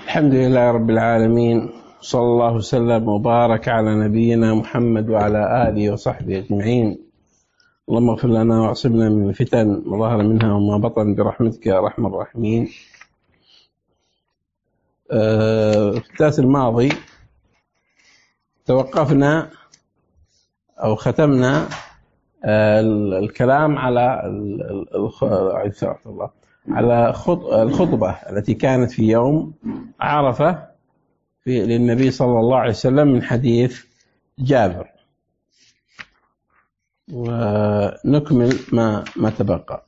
الحمد لله رب العالمين، صلى الله وسلم وبارك على نبينا محمد وعلى آله وصحبه أجمعين. اللهم اغفر لنا واعصمنا من الفتن ما ظهر منها وما بطن برحمتك يا أرحم الراحمين. في الدرس الماضي توقفنا أو ختمنا الكلام على الخطبة التي كانت في يوم عرفة للنبي صلى الله عليه وسلم من حديث جابر، ونكمل ما تبقى.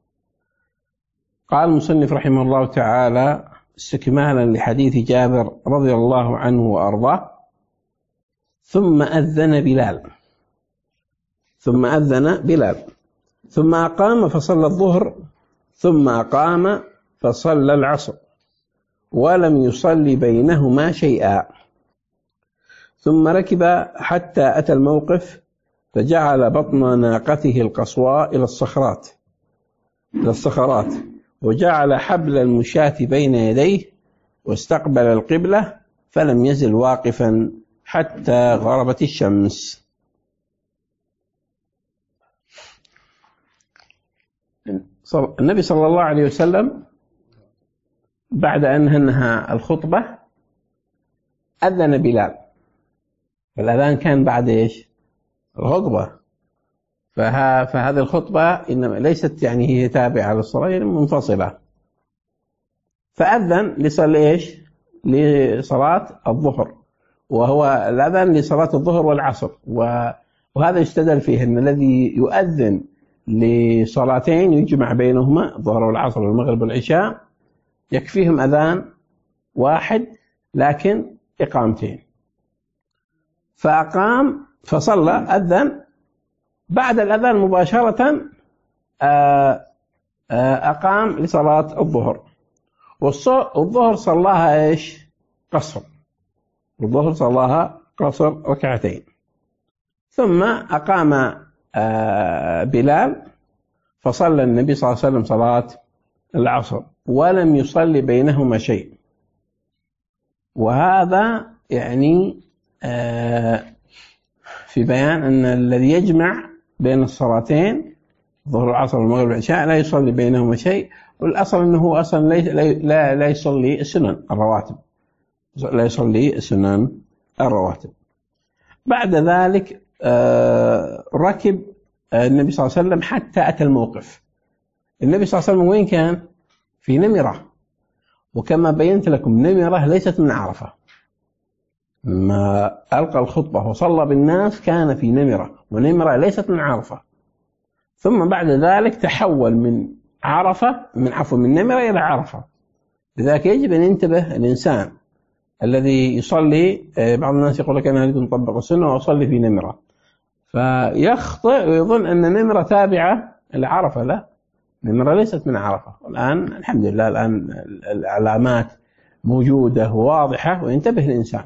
قال المصنف رحمه الله تعالى استكمالا لحديث جابر رضي الله عنه وأرضاه: ثم أذن بلال ثم أقام فصلى الظهر ثم أقام فصلى العصر ولم يصلي بينهما شيئا، ثم ركب حتى أتى الموقف فجعل بطن ناقته القصواء إلى الصخرات وجعل حبل المشاة بين يديه واستقبل القبلة فلم يزل واقفا حتى غربت الشمس. النبي صلى الله عليه وسلم بعد أن انهى الخطبة أذن بلال، والأذان كان بعد إيش؟ الخطبة. فهذه الخطبة إنما ليست يعني هي تابعة للصلاة، منفصلة. فأذن لصلاة الظهر، وهو الأذان لصلاة الظهر والعصر، وهذا يستدل فيه أن الذي يؤذن لصلاتين يجمع بينهما الظهر والعصر والمغرب والعشاء يكفيهم أذان واحد لكن إقامتين. فأقام فصلى، أذن، بعد الأذان مباشرة أقام لصلاة الظهر. والظهر صلاها إيش؟ قصر. الظهر صلاها قصر ركعتين. ثم أقام بلال فصلى النبي صلى الله عليه وسلم صلاة العصر ولم يصلي بينهما شيء. وهذا يعني في بيان أن الذي يجمع بين الصلاتين الظهر والعصر والمغرب والعشاء لا يصلي بينهما شيء، والأصل أنه أصلا لا يصلي السنن الرواتب. بعد ذلك ركب النبي صلى الله عليه وسلم حتى أتى الموقف. النبي صلى الله عليه وسلم وين كان؟ في نمرة، وكما بينت لكم نمرة ليست من عرفة. لما ألقى الخطبة وصلى بالناس كان في نمرة، ونمرة ليست من عرفة. ثم بعد ذلك تحول من نمرة إلى عرفة. لذلك يجب أن ينتبه الإنسان الذي يصلي. بعض الناس يقول لك أنا أريد أن أطبق السنة وأصلي في نمرة، فيخطئ ويظن أن نمرة تابعة لعرفة. لا، نمرة ليست من عرفة. الآن الحمد لله الآن العلامات موجودة وواضحة، وينتبه الإنسان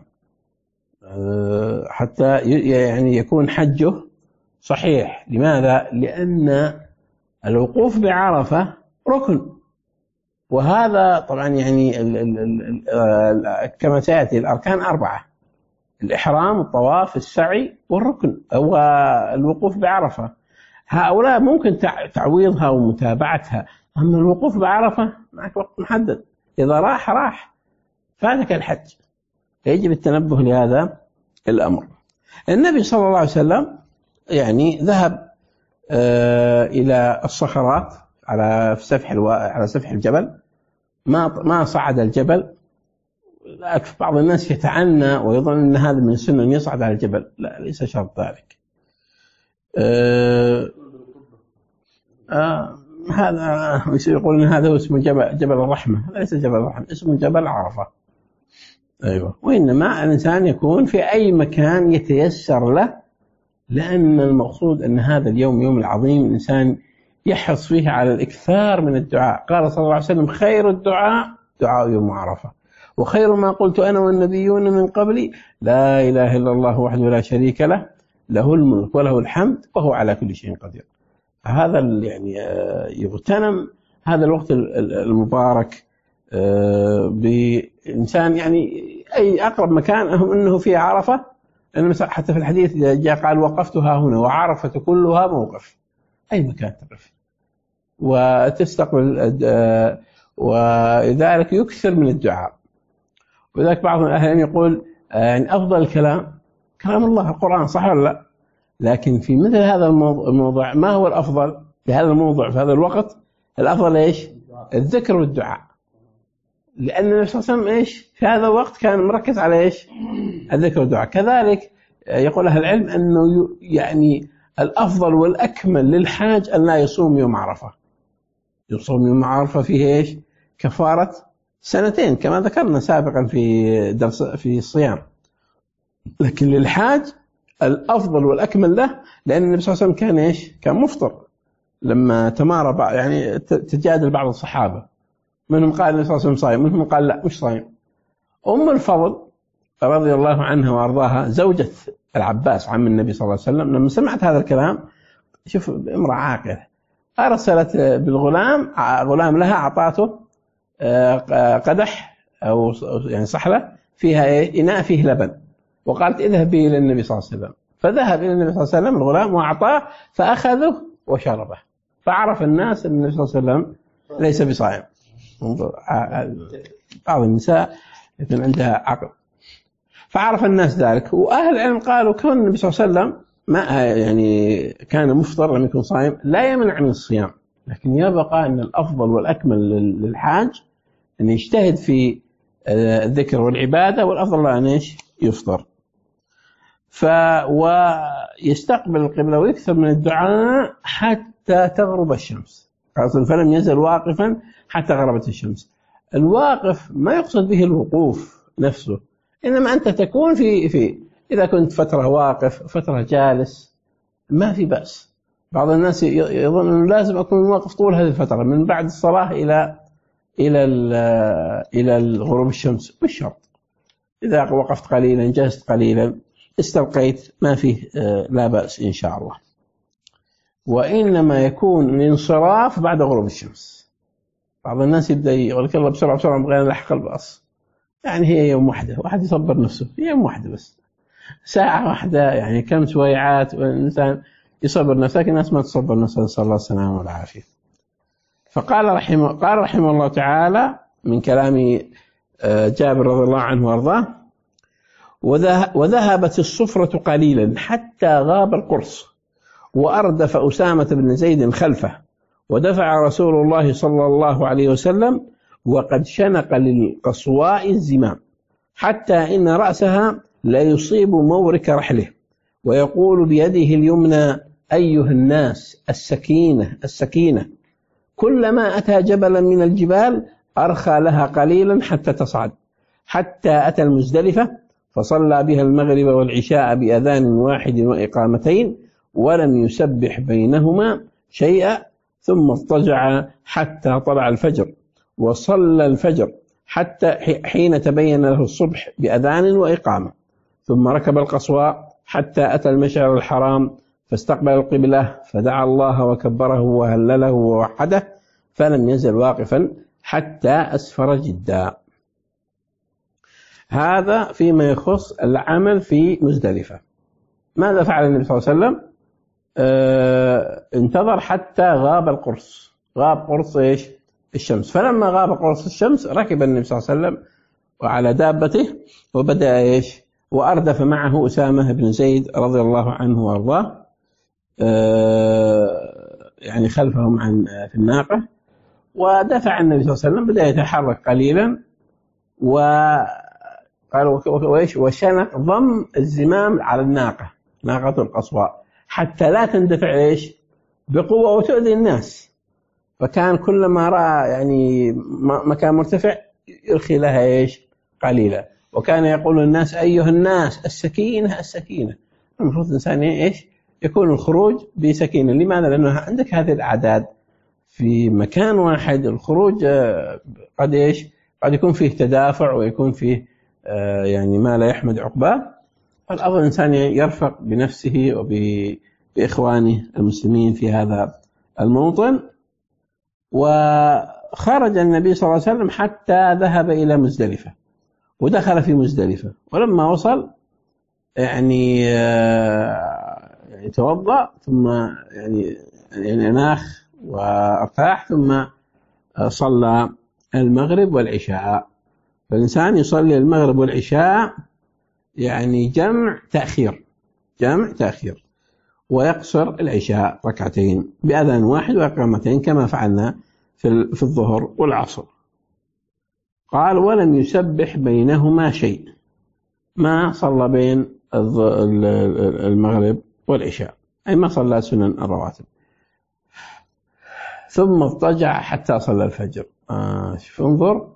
حتى يعني يكون حجه صحيح. لماذا؟ لأن الوقوف بعرفة ركن، وهذا طبعا يعني كما سيأتي الأركان 4: الإحرام، الطواف، السعي، والركن هو الوقوف بعرفة. هؤلاء ممكن تعويضها ومتابعتها، أما الوقوف بعرفة معك وقت محدد، إذا راح فاتك الحج. يجب التنبه لهذا الأمر. النبي صلى الله عليه وسلم يعني ذهب إلى الصخرات على سفح الجبل، ما صعد الجبل. بعض الناس يتعنى ويظن أن هذا من سنة أن يصعد على الجبل. لا، ليس شرط ذلك. هذا يقول أن هذا اسمه جبل الرحمة. هذا ليس جبل الرحمة، اسمه جبل عرفة. أيوة. وإنما الإنسان يكون في أي مكان يتيسر له، لأن المقصود أن هذا اليوم يوم العظيم، الإنسان يحرص فيه على الإكثار من الدعاء. قال صلى الله عليه وسلم: خير الدعاء دعاء يوم عرفة، وخير ما قلت أنا والنبيون من قبلي لا إله إلا الله وحده لا شريك له، له الملك وله الحمد وهو على كل شيء قدير. هذا يعني يغتنم هذا الوقت المبارك بإنسان يعني أي أقرب مكان أنه في عرفة، حتى في الحديث جاء قال وقفتها هنا، وعرفة كلها موقف، أي مكان تقف وتستقبل، ولذلك يكثر من الدعاء. ولذلك بعض الأهل يقول يعني أفضل الكلام كلام الله القرآن، صح ولا لا؟ لكن في مثل هذا الموضوع ما هو الأفضل في هذا الموضوع في هذا الوقت؟ الأفضل إيش؟ الذكر والدعاء، لأن النبي صلى الله عليه وسلم إيش في هذا الوقت كان مركز على إيش؟ الذكر والدعاء. كذلك يقول أهل العلم أنه يعني الأفضل والأكمل للحاج أن لا يصوم يوم عرفة. يصوم يوم عرفة فيه إيش؟ كفارة سنتين كما ذكرنا سابقا في درس في الصيام. لكن للحاج الأفضل والأكمل له، لأن النبي صلى الله عليه وسلم كان إيش؟ كان مفطر لما تمارى يعني تجادل بعض الصحابة، منهم قال النبي صلى الله عليه وسلم صايم، منهم قال لا مش صايم. أم الفضل رضي الله عنها وأرضاها زوجة العباس عم النبي صلى الله عليه وسلم، لما سمعت هذا الكلام، شوف امرأة عاقلة، أرسلت بالغلام، غلام لها أعطاته قدح أو يعني صحلة فيها إيه؟ إناء فيه لبن، وقالت اذهبي إلى النبي صلى الله عليه وسلم. فذهب إلى النبي صلى الله عليه وسلم الغلام وأعطاه، فأخذه وشربه، فعرف الناس أن النبي صلى الله عليه وسلم ليس بصائم. بعض النساء يكون عندها عقل، فعرف الناس ذلك. وأهل العلم قالوا كون النبي صلى الله عليه وسلم ما يعني كان مفطر لم يكن صائم لا يمنع من الصيام، لكن يبقى أن الأفضل والأكمل للحاج أن يجتهد في الذكر والعبادة، والأفضل أن إيش؟ يفطر. ويستقبل القبلة ويكثر من الدعاء حتى تغرب الشمس، فلم يزل واقفا حتى غربت الشمس. الواقف ما يقصد به الوقوف نفسه، إنما أنت تكون في إذا كنت فترة واقف فترة جالس ما في بأس. بعض الناس يظن أنه لازم أكون واقف طول هذه الفترة من بعد الصلاة إلى الغروب الشمس، مش شرط. إذا وقفت قليلا جلست قليلا استلقيت ما فيه لا بأس إن شاء الله. وإنما يكون الانصراف بعد غروب الشمس. بعض الناس يبدأ يقول لك الله بسرعة بسرعة نبغى نلحق الباص، يعني هي يوم واحدة، واحد يصبر نفسه يوم واحدة بس، ساعة واحدة يعني كم سويعات، والإنسان يصبر نفسه، لكن الناس ما تصبر نفسها، نسأل الله السلامة والعافية. فقال رحمه الله تعالى من كلام جابر رضي الله عنه وارضاه: وذهبت الصفرة قليلا حتى غاب القرص، وأردف أسامة بن زيد خلفه، ودفع رسول الله صلى الله عليه وسلم وقد شنق للقصواء الزمام، حتى إن رأسها لا يصيب مورك رحله، ويقول بيده اليمنى: أيها الناس السكينة السكينة. كلما أتى جبلا من الجبال أرخى لها قليلا حتى تصعد، حتى أتى المزدلفة فصلى بها المغرب والعشاء بأذان واحد وإقامتين، ولم يسبح بينهما شيئا، ثم اضطجع حتى طلع الفجر، وصلى الفجر حتى حين تبين له الصبح بأذان وإقامة، ثم ركب القصواء حتى أتى المشعر الحرام فاستقبل القبلة، فدعا الله وكبره وهلله ووحده، فلم يزل واقفا حتى أسفر جدا. هذا فيما يخص العمل في مزدلفة. ماذا فعل النبي صلى الله عليه وسلم؟ انتظر حتى غاب القرص، غاب قرص إيش؟ الشمس. فلما غاب قرص الشمس ركب النبي صلى الله عليه وسلم وعلى دابته، وبدأ إيش؟ وأردف معه أسامة بن زيد رضي الله عنه وأرضاه يعني خلفهم في الناقة، ودفع النبي صلى الله عليه وسلم، بدأ يتحرك قليلا، وشنق ضم الزمام على الناقة، ناقة القصواء، حتى لا تندفع إيش؟ بقوة وتؤذي الناس. فكان كلما رأى يعني مكان مرتفع يرخي لها إيش؟ قليلا. وكان يقول الناس: أيها الناس السكينة السكينة. المفروض الإنسان إيش؟ يكون الخروج بسكينة. لماذا؟ لأنه عندك هذه الأعداد في مكان واحد، الخروج قد إيش؟ قد يكون فيه تدافع ويكون فيه يعني ما لا يحمد عقباه. فالأفضل الإنسان يرفق بنفسه وبإخوانه المسلمين في هذا الموطن. خرج النبي صلى الله عليه وسلم حتى ذهب إلى مزدلفة، ودخل في مزدلفة، ولما وصل يعني توضأ، ثم يعني أناخ وارتاح، ثم صلى المغرب والعشاء. فالإنسان يصلي المغرب والعشاء يعني جمع تأخير، ويقصر العشاء ركعتين بأذان واحد وإقامتين كما فعلنا في الظهر والعصر. قال: ولم يسبح بينهما شيء، ما صلى بين المغرب والعشاء، أي ما صلى سنن الرواتب. ثم اضطجع حتى صلى الفجر. انظر،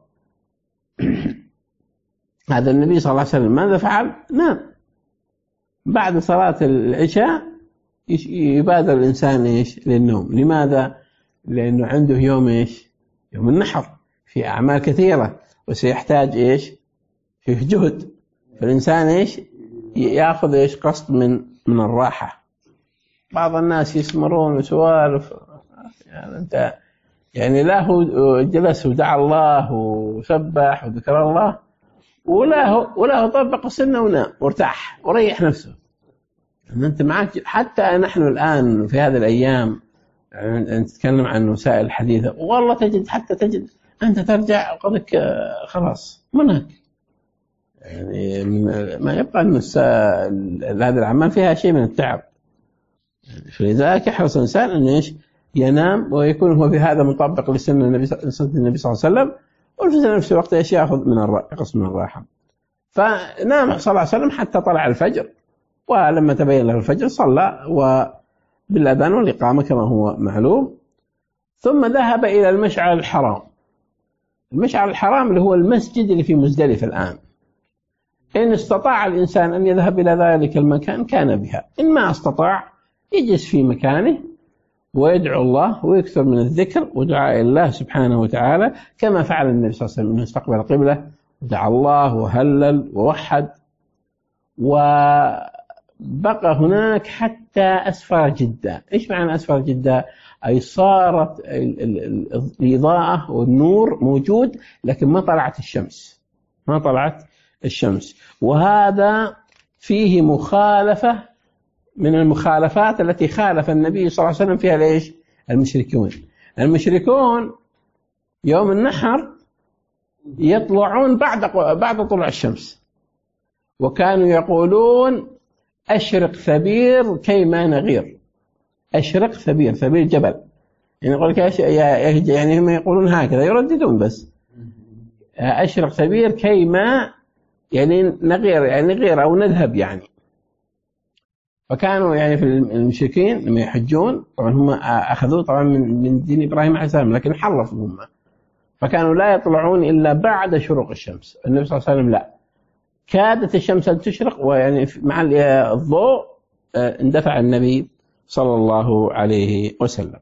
هذا النبي صلى الله عليه وسلم ماذا فعل؟ نام بعد صلاة العشاء، يبادر الإنسان للنوم. لماذا؟ لأنه عنده يوم يوم النحر، في أعمال كثيرة وسيحتاج فيه جهد، فالإنسان يأخذ قسط من الراحة. بعض الناس يسمرون وسوالف، يعني أنت لا هو جلس ودعا الله وسبح وذكر الله، ولا هو طبق السنة ونام وارتاح وريح نفسه. أنت معك، حتى نحن الآن في هذه الأيام نتكلم عن وسائل الحديثة، والله تجد أنت ترجع قضيك خلاص منهك، يعني ما يبقى أن هذه الأعمال فيها شيء من التعب. فلذلك يحرص الإنسان أن ينام، ويكون هو في هذا مطابق لسنة النبي صلى الله عليه وسلم، وفي نفس الوقت يأخذ يقص من الراحة. فنام صلى الله عليه وسلم حتى طلع الفجر، ولما تبين له الفجر صلى بالأذان والإقامة كما هو معلوم. ثم ذهب إلى المشعر الحرام. المشعر الحرام اللي هو المسجد اللي في مزدلفة الآن. إن استطاع الإنسان أن يذهب إلى ذلك المكان كان بها، إن ما استطاع يجلس في مكانه ويدعو الله ويكثر من الذكر ودعاء الله سبحانه وتعالى، كما فعل النبي صلى الله عليه وسلم، أنه استقبل القبلة ودعا الله وهلل ووحد، وبقى هناك حتى أسفر جدة. إيش معنى أسفر جدة؟ أي صارت الإضاءة والنور موجود، لكن ما طلعت الشمس. وهذا فيه مخالفة من المخالفات التي خالف النبي صلى الله عليه وسلم فيها ليش؟ المشركون يوم النحر يطلعون بعد طلوع الشمس، وكانوا يقولون: أشرق ثبير كيما نغير. أشرق ثبير جبل، يعني يقول لك يعني هم يقولون هكذا، يرددون بس. أشرق ثبير كيما يعني نغير، يعني غير أو نذهب يعني. فكانوا يعني في المشركين لما يحجون، طبعا هم أخذوه طبعا من دين إبراهيم عليه السلام، لكن حرفوا هم، فكانوا لا يطلعون إلا بعد شروق الشمس. النبي صلى الله عليه وسلم لا، كادت الشمس أن تشرق، ويعني مع الضوء اندفع النبي صلى الله عليه وسلم.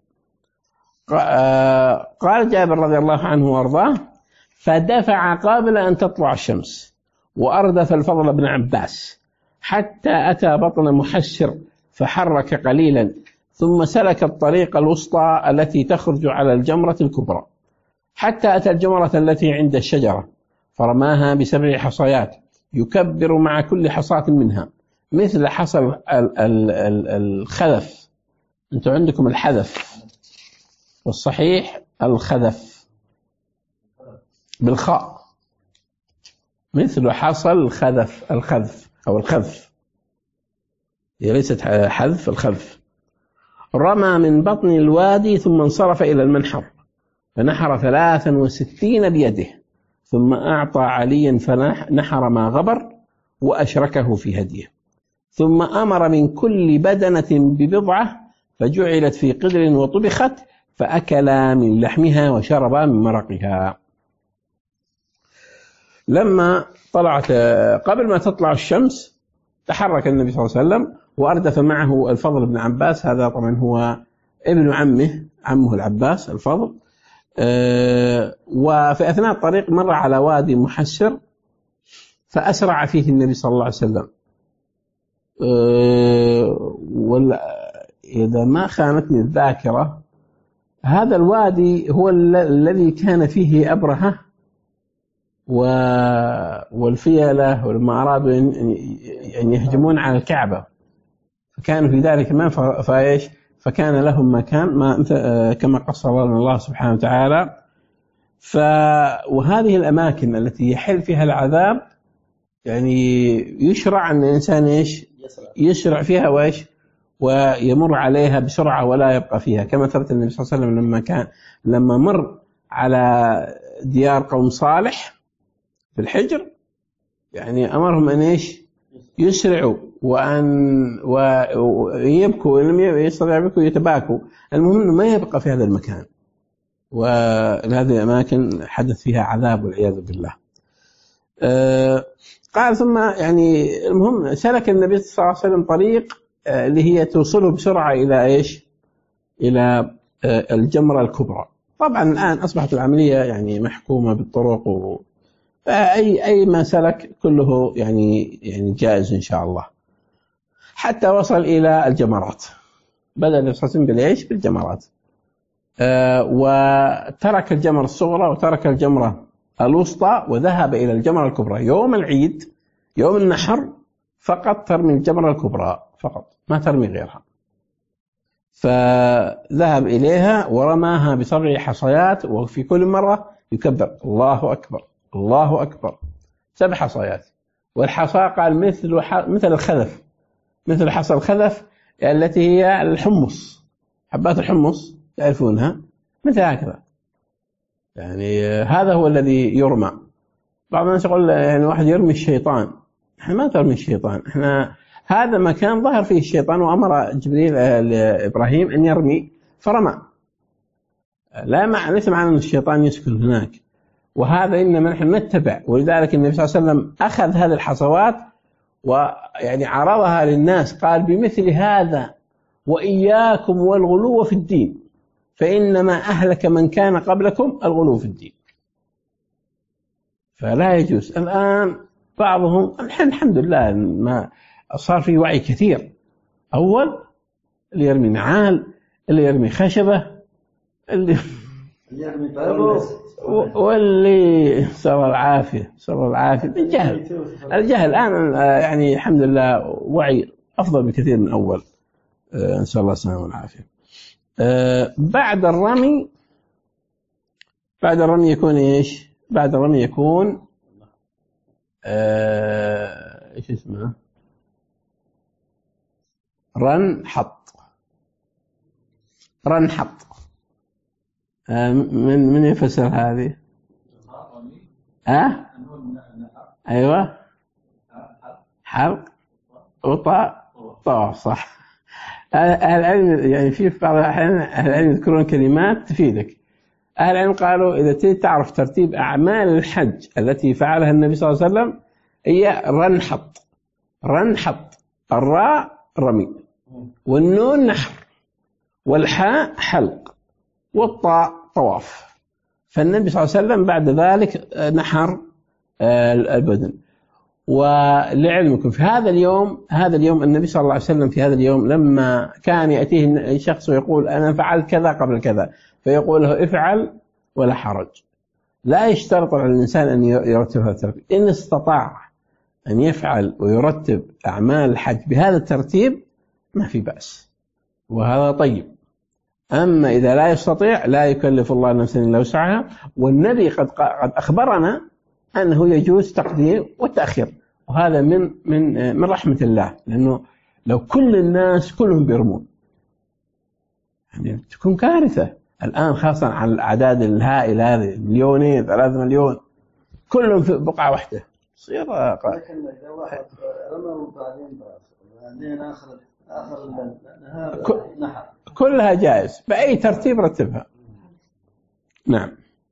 قال جابر رضي الله عنه وارضاه: فدفع قبل أن تطلع الشمس، وأردف الفضل بن عباس حتى أتى بطن محسر فحرك قليلا، ثم سلك الطريق الوسطى التي تخرج على الجمرة الكبرى، حتى أتى الجمرة التي عند الشجرة، فرماها ب7 حصيات، يكبر مع كل حصاة منها مثل حصى الخذف. أنتم عندكم الحذف، والصحيح الخذف بالخاء، مثل حصى الخذف أو الخذف، هي ليست حذف، الخذف. رمى من بطن الوادي ثم انصرف إلى المنحر، فنحر 63 بيده، ثم أعطى عليا فنحر ما غبر وأشركه في هديه، ثم أمر من كل بدنة ببضعة، فجعلت في قدر وطبخت، فأكلا من لحمها وشربا من مرقها. لما طلعت قبل ما تطلع الشمس تحرك النبي صلى الله عليه وسلم، وأردف معه الفضل بن عباس، هذا طبعا هو ابن عمه العباس الفضل. وفي أثناء الطريق مر على وادي محسر، فأسرع فيه النبي صلى الله عليه وسلم. إذا ما خانتني الذاكرة هذا الوادي هو الذي كان فيه أبرهة والفيلة والمعراب يعني يهجمون على الكعبة، فكانوا في ذلك ما فايش، فكان لهم مكان كما قص الله سبحانه وتعالى. وهذه الأماكن التي يحل فيها العذاب يعني يشرع أن الإنسان يسرع فيها ويمر عليها بسرعة ولا يبقى فيها، كما ثبت النبي صلى الله عليه وسلم لما مر على ديار قوم صالح في الحجر يعني أمرهم أن يسرعوا ويبكوا، وإن لم يستطيعوا يبكوا يتباكوا، المهم أنه ما يبقى في هذا المكان، وهذه الأماكن حدث فيها عذاب والعياذ بالله. قال ثم يعني المهم سلك النبي صلى الله عليه وسلم طريق اللي هي توصله بسرعة إلى إلى الجمرة الكبرى. طبعا الآن أصبحت العملية يعني محكومة بالطرق أي ما سلك كله يعني جائز إن شاء الله، حتى وصل إلى الجمرات. بدأ النبي صلى الله عليه وسلم بالجمرات، وترك الجمرة الصغرى وترك الجمرة الوسطى وذهب إلى الجمرة الكبرى. يوم العيد يوم النحر فقط ترمي الجمرة الكبرى فقط، ما ترمي غيرها. فذهب إليها ورماها ب7 حصيات، وفي كل مرة يكبر الله أكبر الله أكبر 7 حصيات. والحصى قال مثل الخذف، مثل حصى الخذف التي هي الحمص، حبات الحمص تعرفونها، مثل هكذا يعني. هذا هو الذي يرمى. بعض الناس يقول يعني واحد يرمي الشيطان، احنا ما ترمي الشيطان، احنا هذا مكان ظهر فيه الشيطان وأمر جبريل لإبراهيم أن يرمي فرمى، ليس معنى أن الشيطان يسكن هناك، وهذا إنما نحن نتبع. ولذلك النبي صلى الله عليه وسلم أخذ هذه الحصوات ويعني عرضها للناس، قال بمثل هذا وإياكم والغلو في الدين فإنما أهلك من كان قبلكم الغلو في الدين. فلا يجوز. الآن بعضهم الحمد لله ما صار في وعي كثير. أول اللي يرمي نعال، اللي يرمي خشبة، اللي يرمي واللي صار العافية الجهل الآن يعني الحمد لله وعي أفضل بكثير من أول، نسأل الله السلامة والعافية. بعد الرمي يكون إيش؟ بعد الرمي يكون إيش اسمه؟ رن حط. من يفسر هذه؟ أيوة، حلق وطاء طواف، صح. أهل العلم يعني في بعض الأحيان أهل العلم يذكرون كلمات تفيدك. أهل العلم قالوا إذا تريد تعرف ترتيب أعمال الحج التي فعلها النبي صلى الله عليه وسلم هي رن حط، الراء رمي، والنون نحر، والحاء حلق، والطاء طواف. فالنبي صلى الله عليه وسلم بعد ذلك نحر البدن. ولعلمكم في هذا اليوم النبي صلى الله عليه وسلم في هذا اليوم لما كان يأتيه شخص ويقول أنا فعلت كذا قبل كذا، فيقول له افعل ولا حرج، لا يشترط على الإنسان أن يرتبها ترتيب. إن استطاع أن يفعل ويرتب أعمال الحج بهذا الترتيب ما في بأس، وهذا طيب. أما إذا لا يستطيع لا يكلف الله نفسا إلا وسعها. والنبي قد أخبرنا أنه يجوز تقديم والتأخير، وهذا من رحمة الله، لأنه لو كل الناس كلهم بيرمون يعني تكون كارثة. الآن خاصة على الأعداد الهائلة هذه 2 3 مليون كلهم في بقعة واحدة يصير لكن إذا واحد رمى بعدين آخر نحر كلها جائز بأي ترتيب رتبها. نعم.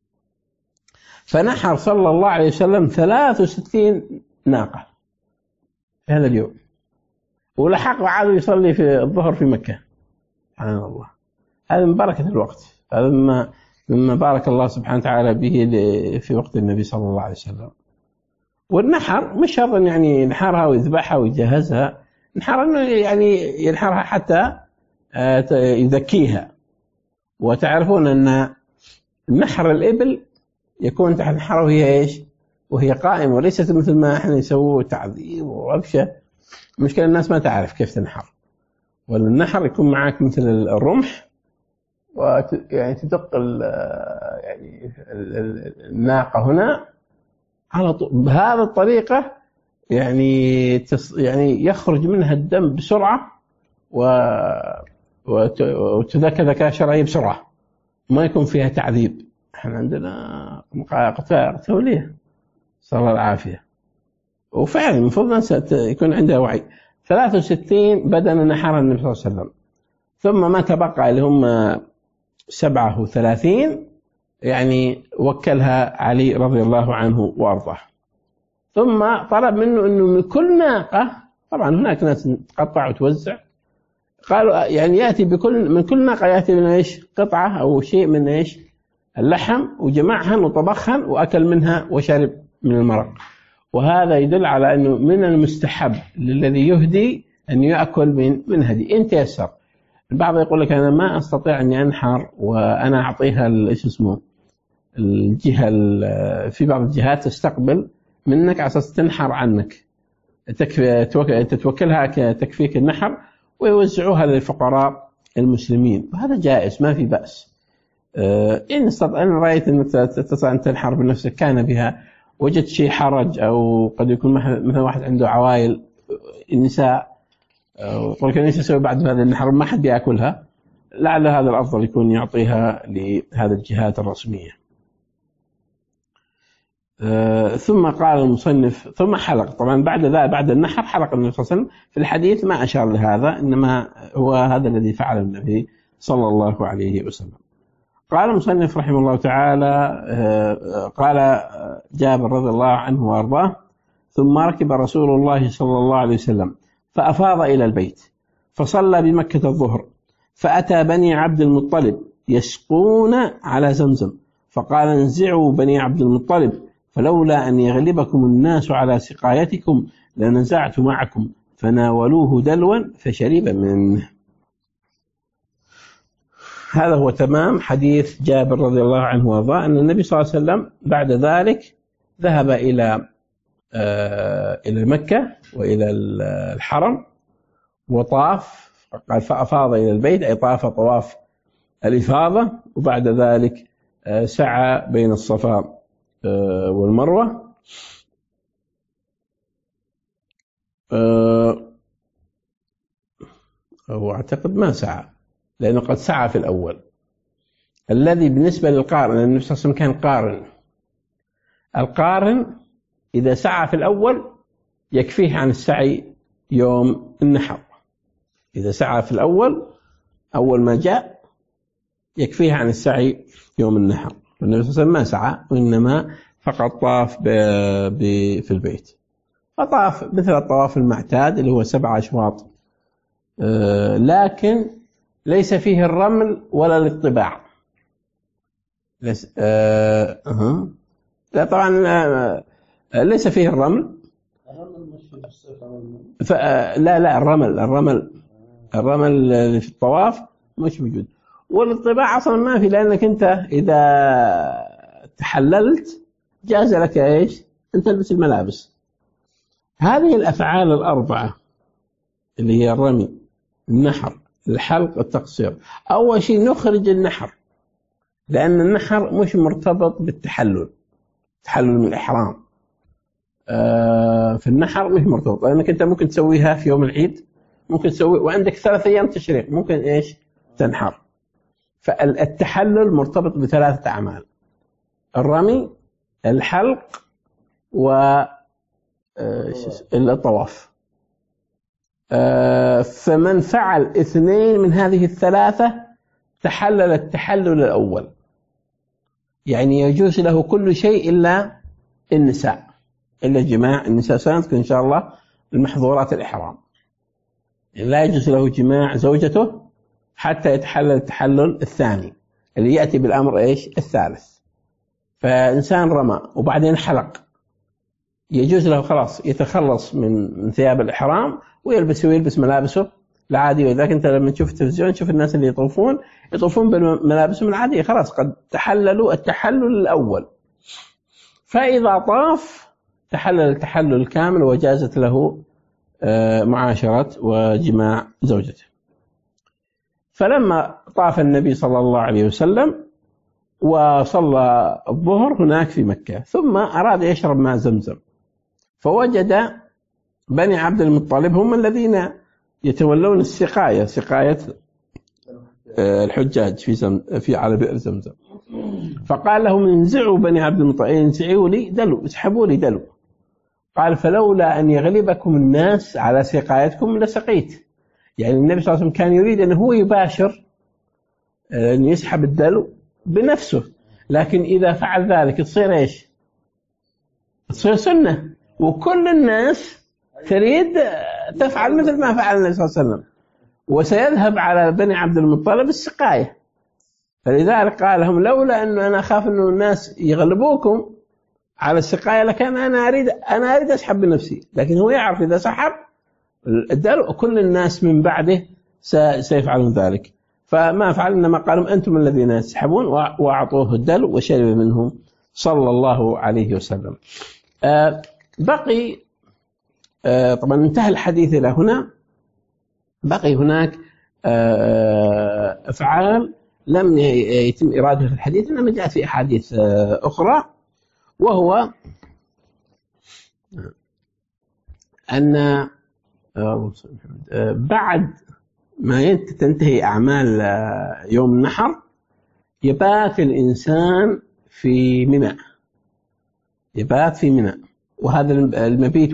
فنحر صلى الله عليه وسلم 63 ناقة في هذا اليوم، ولحق وعاد يصلي في الظهر في مكة. سبحان الله، هذا من بركة الوقت، هذا مما بارك الله سبحانه وتعالى به في وقت النبي صلى الله عليه وسلم. والنحر مش شرط يعني ينحرها ويذبحها ويجهزها، نحر انه يعني ينحرها حتى يذكيها. وتعرفون أن نحر الإبل يكون تحت الحر وهي إيش؟ وهي قائمة، وليست مثل ما احنا نسوي تعذيب وربشة. المشكلة الناس ما تعرف كيف تنحر. والنحر يكون معك مثل الرمح، يعني تدق يعني الناقة هنا على طول بهذه الطريقة، يعني يخرج منها الدم بسرعة وتذكى شرعي بسرعة، ما يكون فيها تعذيب. احنا عندنا قتالية صلى الله العافية، وفعلا المفروض الناس يكون عندها وعي. 63 بدنا نحر النبي صلى الله عليه وسلم، ثم ما تبقى اللي هم 37 يعني وكلها علي رضي الله عنه وارضاه. ثم طلب منه انه من كل ناقة، طبعا هناك ناس تقطع وتوزع، قالوا يعني ياتي من كل ناقة ياتي من ايش؟ قطعة او شيء من ايش؟ اللحم، وجمعها وطبخها واكل منها وشرب من المرق. وهذا يدل على انه من المستحب للذي يهدي ان ياكل من هدي ان تيسر. البعض يقول لك انا ما استطيع اني انحر وانا اعطيها ايش اسمه الجهه، في بعض الجهات تستقبل منك على اساس تنحر عنك، تتوكلها كتكفيك النحر ويوزعوها للفقراء المسلمين، وهذا جائز ما في باس. ان رايت انك تستطيع ان تنحر بنفسك كان بها، وجدت شيء حرج او قد يكون مثلا واحد عنده عوائل النساء وقل كان ايش اسوي بعد هذا النحر ما حد ياكلها، لعل هذا الافضل يكون يعطيها لهذه الجهات الرسميه. ثم قال المصنف ثم حلق. طبعا بعد النحر حلق النبي صلى الله عليه وسلم. في الحديث ما اشار لهذا، انما هو هذا الذي فعل النبي صلى الله عليه وسلم. قال المصنف رحمه الله تعالى قال جابر رضي الله عنه وارضاه: ثم ركب رسول الله صلى الله عليه وسلم فأفاض إلى البيت فصلى بمكة الظهر، فأتى بني عبد المطلب يسقون على زمزم، فقال: انزعوا بني عبد المطلب، فلولا أن يغلبكم الناس على سقايتكم لنزعت معكم، فناولوه دلوا فشرب منه. هذا هو تمام حديث جابر رضي الله عنه وارضاه، أن النبي صلى الله عليه وسلم بعد ذلك ذهب إلى مكة وإلى الحرم وطاف، قال فأفاض إلى البيت أي طاف طواف الإفاضة، وبعد ذلك سعى بين الصفا والمروة. وأعتقد ما سعى لأنه قد سعى في الأول. الذي بالنسبة للقارن، النبي صلى الله عليه وسلم كان قارن. القارن إذا سعى في الأول يكفيه عن السعي يوم النحر. إذا سعى في الأول أول ما جاء يكفيه عن السعي يوم النحر. النبي صلى الله عليه وسلم ما سعى، وإنما فقط طاف في البيت، فطاف مثل الطواف المعتاد اللي هو 7 أشواط، لكن ليس فيه الرمل ولا الاطباع. لا طبعا ليس فيه الرمل. لا الرمل اللي في الطواف مش موجود، والاطباع اصلا ما في، لانك انت اذا تحللت جاز لك ايش؟ ان تلبس الملابس. هذه الافعال الاربعه اللي هي الرمي، النحر، الحلق، التقصير. اول شيء نخرج النحر، لان النحر مش مرتبط بالتحلل، تحلل من الإحرام. في النحر مش مرتبط، لأنك أنت ممكن تسويها في يوم العيد، ممكن تسوي وعندك 3 أيام تشريق ممكن إيش تنحر. فالتحلل مرتبط ب3 أعمال: الرمي، الحلق، والطواف. فمن فعل 2 من هذه ال3 تحلل التحلل الأول، يعني يجوز له كل شيء إلا النساء، إلا جماع النساء. سنذكر إن شاء الله المحظورات الإحرام. لا يجوز له جماع زوجته حتى يتحلل التحلل الثاني اللي يأتي بالأمر إيش؟ الثالث. فإنسان رمى وبعدين حلق، يجوز له خلاص يتخلص من ثياب الإحرام ويلبس ملابسه العادية. ولذلك أنت لما تشوف التلفزيون تشوف الناس اللي يطوفون بملابسهم العادية، خلاص قد تحللوا التحلل الأول. فإذا طاف تحلل التحلل الكامل وجازت له معاشرة وجماع زوجته. فلما طاف النبي صلى الله عليه وسلم وصلى الظهر هناك في مكة، ثم أراد يشرب ماء زمزم، فوجد بني عبد المطلب هم الذين يتولون سقاية الحجاج في على بئر زمزم. فقال لهم انزعوا بني عبد المطلب، انزعوا لي دلو، اسحبوا لي دلو. قال فلولا أن يغلبكم الناس على سقايتكم لسقيت. يعني النبي صلى الله عليه وسلم كان يريد أن هو يباشر أن يسحب الدلو بنفسه، لكن إذا فعل ذلك تصير إيش؟ تصير سنة، وكل الناس تريد تفعل مثل ما فعل النبي صلى الله عليه وسلم، وسيذهب على بني عبد المطلب السقاية. فلذلك قال لهم لولا أنه أنا أخاف أنه الناس يغلبوكم على السقاية لكان أنا أريد أسحب بنفسي، لكن هو يعرف إذا سحب الدلو كل الناس من بعده سيفعلون ذلك، فما فعل، إنما قالوا أنتم الذين يسحبون، وأعطوه الدلو وشرب منهم صلى الله عليه وسلم. بقي طبعا انتهى الحديث إلى هنا. بقي هناك أفعال لم يتم إرادها في الحديث إنما جاءت في أحاديث أخرى، وهو أن بعد ما تنتهي أعمال يوم النحر يبات الإنسان في منى، يبات في منى، وهذا المبيت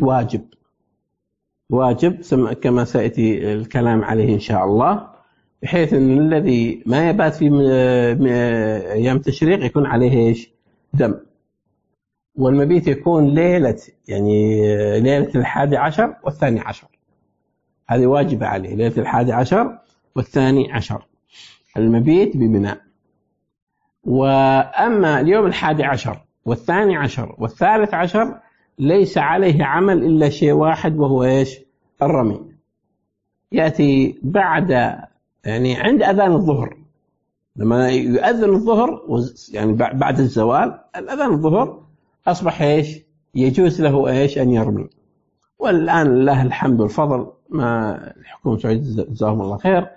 واجب كما سيأتي الكلام عليه إن شاء الله، بحيث أن الذي ما يبات في أيام التشريق يكون عليه إيش؟ دم. والمبيت يكون ليلة 11 والثاني عشر، هذه واجبة عليه، ليلة 11 والثاني عشر المبيت بمنى. وأما اليوم 11 والثاني عشر والثالث عشر ليس عليه عمل إلا شيء واحد، وهو إيش؟ الرمي. يأتي بعد عند أذان الظهر، لما يؤذن الظهر بعد الزوال الأذان الظهر أصبح إيش؟ يجوز له إيش؟ أن يرمي. والآن لله الحمد والفضل، ما الحكومة السعودية جزاهم الله خير،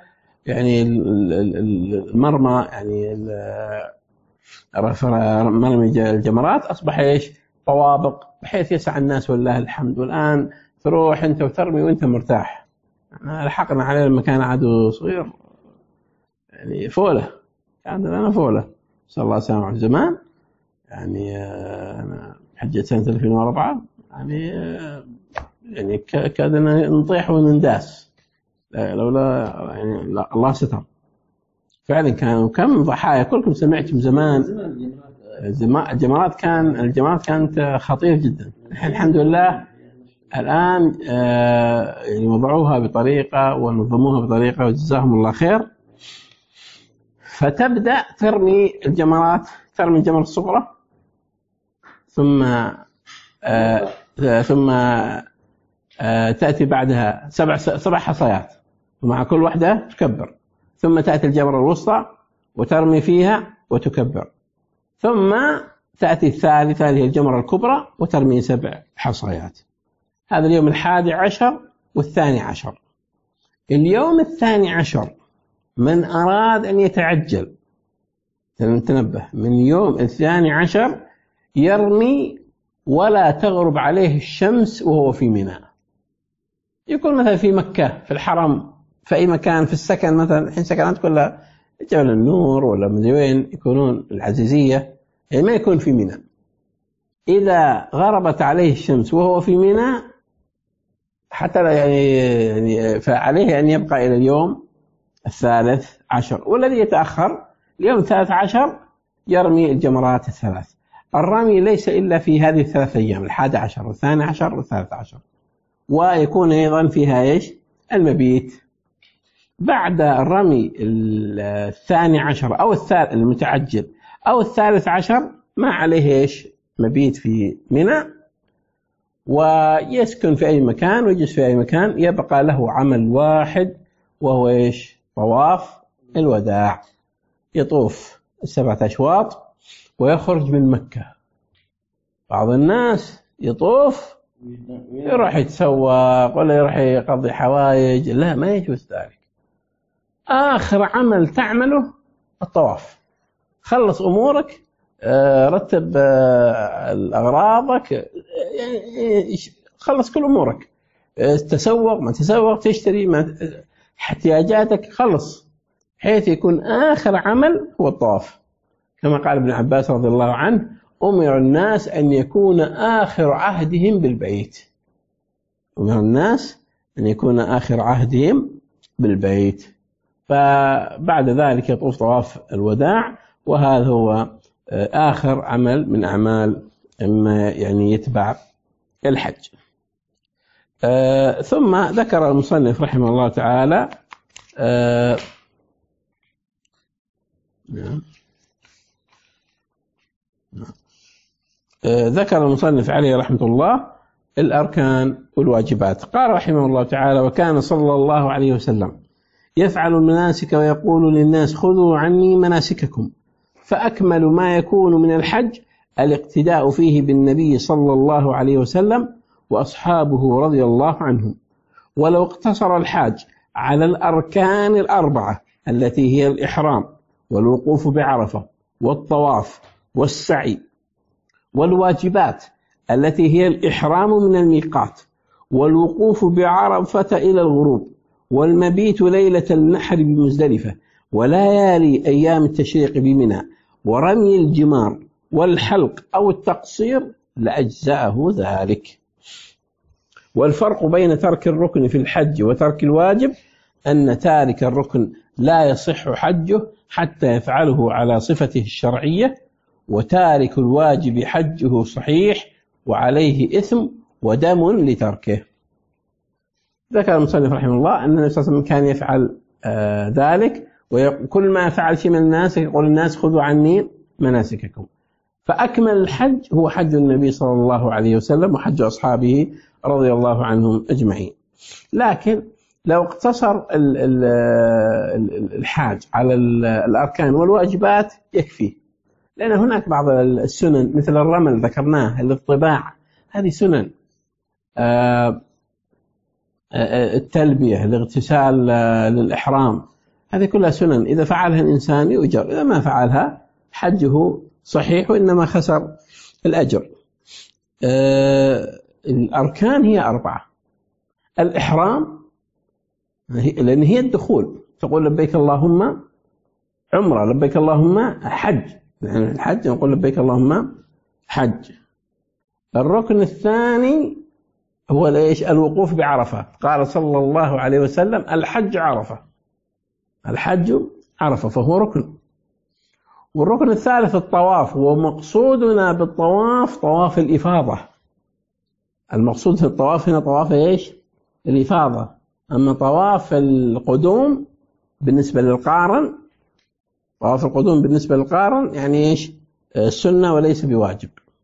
المرمى مرمي الجمرات أصبح إيش؟ طوابق، بحيث يسع الناس والله الحمد. والآن تروح أنت وترمي وأنت مرتاح. لحقنا عليه لما كان عدو صغير فولة، كان لنا فولة صلى الله عليه وسلم زمان، أنا حجة سنة 2004 كادنا نطيح وننداس لولا الله ستر. فعلا كانوا كم ضحايا، كلكم سمعتم زمان الجمرات كانت خطير جدا. الحمد لله الآن وضعوها بطريقة ونظموها بطريقة وجزاهم الله خير. فتبدأ ترمي الجمرات، ترمي الجمرة الصغرى، ثم تأتي بعدها 7 حصيات، ومع كل واحدة تكبر، ثم تأتي الجمرة الوسطى وترمي فيها وتكبر، ثم تأتي الثالثة هي الجمرة الكبرى وترمي 7 حصيات. هذا اليوم 11 والثاني عشر. اليوم الثاني عشر من أراد أن يتعجل تنبه، من يوم الثاني عشر يرمي ولا تغرب عليه الشمس وهو في منى. يكون مثلا في مكة في الحرم في أي مكان في السكن، مثلا الحين سكنات كلها جبل النور ولا مدري وين يكونون العزيزية، ما يكون في منى. إذا غربت عليه الشمس وهو في منى حتى فعليه أن يبقى إلى اليوم 13، والذي يتأخر اليوم 13 يرمي الجمرات 3. الرمي ليس إلا في هذه 3 أيام، 11 والثاني عشر والثالث عشر، ويكون أيضا فيها إيش؟ المبيت. بعد الرمي الثاني عشر أو المتعجل أو الثالث عشر ما عليه إيش؟ مبيت في منى، ويسكن في أي مكان ويجلس في أي مكان. يبقى له عمل واحد، وهو إيش؟ طواف الوداع. يطوف 7 أشواط ويخرج من مكة. بعض الناس يطوف يروح يتسوق ولا يروح يقضي حوايج، لا، ما يجوز ذلك. آخر عمل تعمله الطواف. خلص أمورك، رتب أغراضك، يعني خلص كل أمورك، تسوق ما تسوق، تشتري ما احتياجاتك، خلص، حيث يكون آخر عمل هو الطواف. كما قال ابن عباس رضي الله عنه: أمر الناس أن يكون آخر عهدهم بالبيت. أمر الناس أن يكون آخر عهدهم بالبيت. فبعد ذلك يطوف طواف الوداع، وهذا هو آخر عمل من أعمال ما يعني يتبع الحج. ثم ذكر المصنف رحمه الله تعالى ذكر المصنف عليه رحمة الله الأركان والواجبات. قال رحمه الله تعالى: وكان صلى الله عليه وسلم يفعل المناسك ويقول للناس: خذوا عني مناسككم. فأكمل ما يكون من الحج الاقتداء فيه بالنبي صلى الله عليه وسلم وأصحابه رضي الله عنهم. ولو اقتصر الحاج على الأركان 4 التي هي الإحرام والوقوف بعرفة والطواف والسعي، والواجبات التي هي الإحرام من الميقات والوقوف بعرفة إلى الغروب والمبيت ليلة النحر بمزدلفة وليالي أيام التشريق بمنى ورمي الجمار والحلق أو التقصير، لأجزأه ذلك. والفرق بين ترك الركن في الحج وترك الواجب أن تارك الركن لا يصح حجه حتى يفعله على صفته الشرعية، وتارك الواجب حجه صحيح وعليه إثم ودم لتركه. ذكر المصنف رحمه الله أن النبي صلى الله عليه وسلم كان يفعل ذلك، وكل ما فعل شيء من الناس يقول الناس: خذوا عني مناسككم. فأكمل الحج هو حج النبي صلى الله عليه وسلم وحج أصحابه رضي الله عنهم أجمعين. لكن لو اقتصر الحاج على الأركان والواجبات يكفي، لأن هناك بعض السنن مثل الرمل ذكرناه، الاطباع، هذه سنن، التلبية، الاغتسال للإحرام، هذه كلها سنن، إذا فعلها الإنسان يؤجر، إذا ما فعلها حجه صحيح وإنما خسر الأجر. الأركان هي 4. الإحرام لأن هي الدخول، تقول لبيك اللهم عمرة، لبيك اللهم حج، يعني الحج نقول لبيك اللهم حج. الركن الثاني هو الوقوف بعرفة. قال صلى الله عليه وسلم: الحج عرفة، الحج عرفة، فهو ركن. والركن الثالث الطواف، ومقصودنا بالطواف طواف الإفاضة. المقصود في الطواف هنا طواف إيش؟ الإفاضة. أما طواف القدوم بالنسبة للقارن، طواف القدوم بالنسبة للقارن يعني إيش؟ السنة وليس بواجب.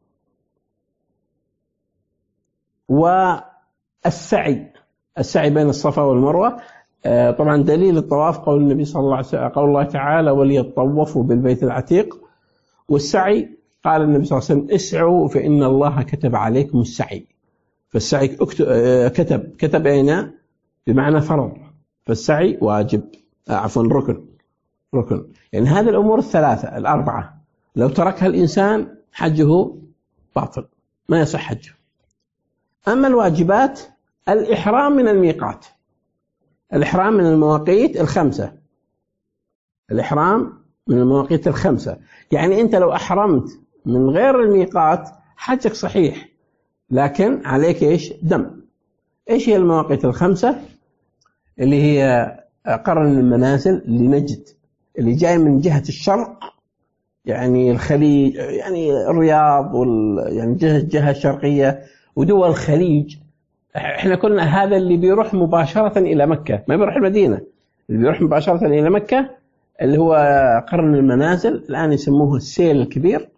والسعي، السعي بين الصفا والمروة، طبعا دليل الطواف قول النبي صلى الله عليه وسلم، قول الله تعالى: وليطوفوا بالبيت العتيق. والسعي قال النبي صلى الله عليه وسلم: اسعوا فإن الله كتب عليكم السعي. فالسعي كتب أين؟ بمعنى فرض، فالسعي واجب، عفوا ركن. يعني هذه الأمور 3 4 لو تركها الإنسان حجه باطل، ما يصح حجه. أما الواجبات: الإحرام من الميقات، الإحرام من المواقيت 5، الإحرام من المواقيت 5. يعني أنت لو أحرمت من غير الميقات حجك صحيح، لكن عليك إيش؟ دم. إيش هي المواقيت 5؟ اللي هي قرن المنازل لنجد، اللي جاي من جهة الشرق، يعني الخليج، يعني الرياض، يعني جهة الشرقية ودول الخليج. احنا كنا هذا اللي بيروح مباشرة إلى مكة، ما بيروح المدينة، اللي بيروح مباشرة إلى مكة اللي هو قرن المنازل، الآن يسموه السيل الكبير.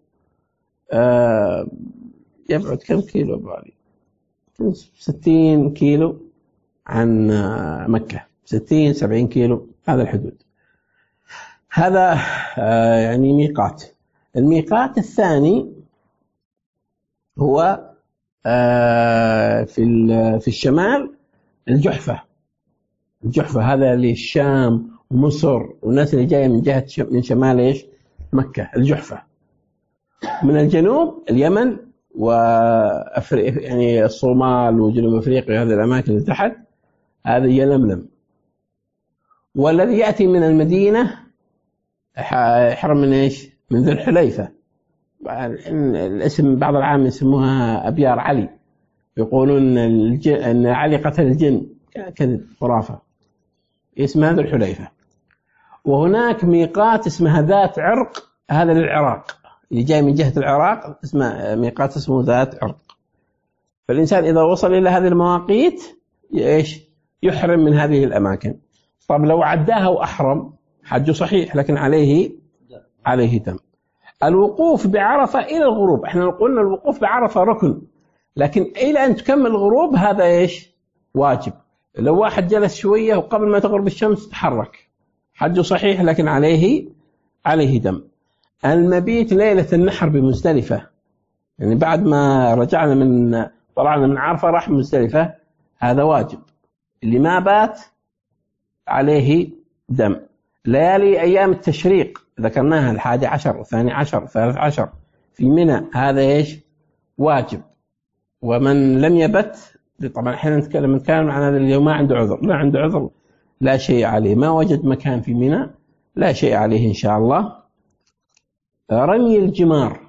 يبعد كم كيلو؟ بعد 60 كيلو عن مكة، 60 70 كيلو، هذا الحدود. هذا يعني ميقات. الميقات الثاني هو في الشمال الجحفة. الجحفة هذا للشام ومصر والناس اللي جاية من جهة من شمال إيش مكة. الجحفة. من الجنوب اليمن وأفريقيا، يعني الصومال وجنوب أفريقيا، هذه الأماكن اللي تحت، هذا يلملم. والذي يأتي من المدينة يحرم من إيش؟ من ذي الحليفة. الاسم بعض العام يسموها أبيار علي، يقولون أن علي قتل الجن، كذب خرافة. اسمها ذي الحليفة. وهناك ميقات اسمها ذات عرق، هذا للعراق، اللي جاي من جهة العراق اسمه ميقات اسمه ذات عرق. فالإنسان إذا وصل إلى هذه المواقيت إيش؟ يحرم من هذه الأماكن. طب لو عداها وأحرم حجه صحيح، لكن عليه دم. الوقوف بعرفة إلى الغروب، احنا قلنا الوقوف بعرفة ركن، لكن إلى أن تكمل الغروب هذا إيش؟ واجب. لو واحد جلس شوية وقبل ما تغرب الشمس تحرك حجه صحيح، لكن عليه دم. المبيت ليلة النحر بمزدلفة، يعني بعد ما طلعنا من عرفة راح مزدلفة، هذا واجب. اللي ما بات عليه دم. ليالي أيام التشريق ذكرناها، 11 12 13 في منى، هذا إيش؟ واجب. ومن لم يبت، طبعا احنا نتكلم عن هذا اليوم ما عنده عذر، لا عنده عذر لا شيء عليه، ما وجد مكان في منى لا شيء عليه إن شاء الله. رمي الجمار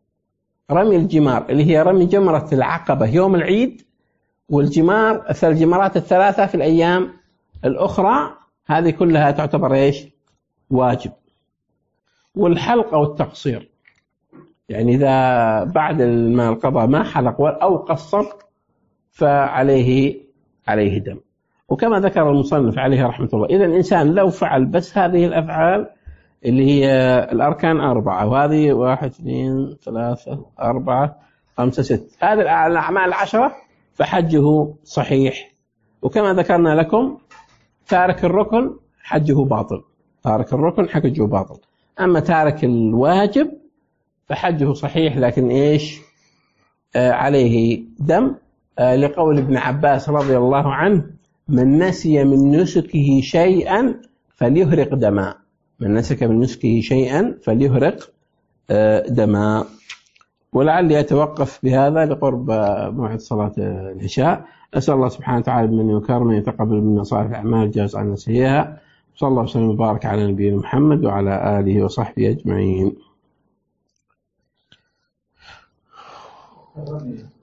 اللي هي رمي جمرة العقبة يوم العيد، الجمرات الثلاثة في الأيام الأخرى، هذه كلها تعتبر إيش؟ واجب. والحلق أو التقصير، يعني إذا بعد القضاء ما حلق أو قصر فعليه دم. وكما ذكر المصنف عليه رحمة الله، إذا الإنسان لو فعل بس هذه الأفعال اللي هي الأركان 4، وهذه 1 2 3 4 5 6، هذه الأعمال 10، فحجه صحيح. وكما ذكرنا لكم تارك الركن حجه باطل، أما تارك الواجب فحجه صحيح، لكن إيش؟ عليه دم، لقول ابن عباس رضي الله عنه: من نسي من نسكه شيئا فليهرق دماء. من نسك من نسكه شيئا فليهرق دماء. ولعلي أتوقف بهذا لقرب موعد صلاة العشاء. أسأل الله سبحانه وتعالى بمن يكرم يتقبل منا صالح الأعمال، جاز عنا سيئها. صلى الله وسلم وبارك على نبينا محمد وعلى آله وصحبه أجمعين.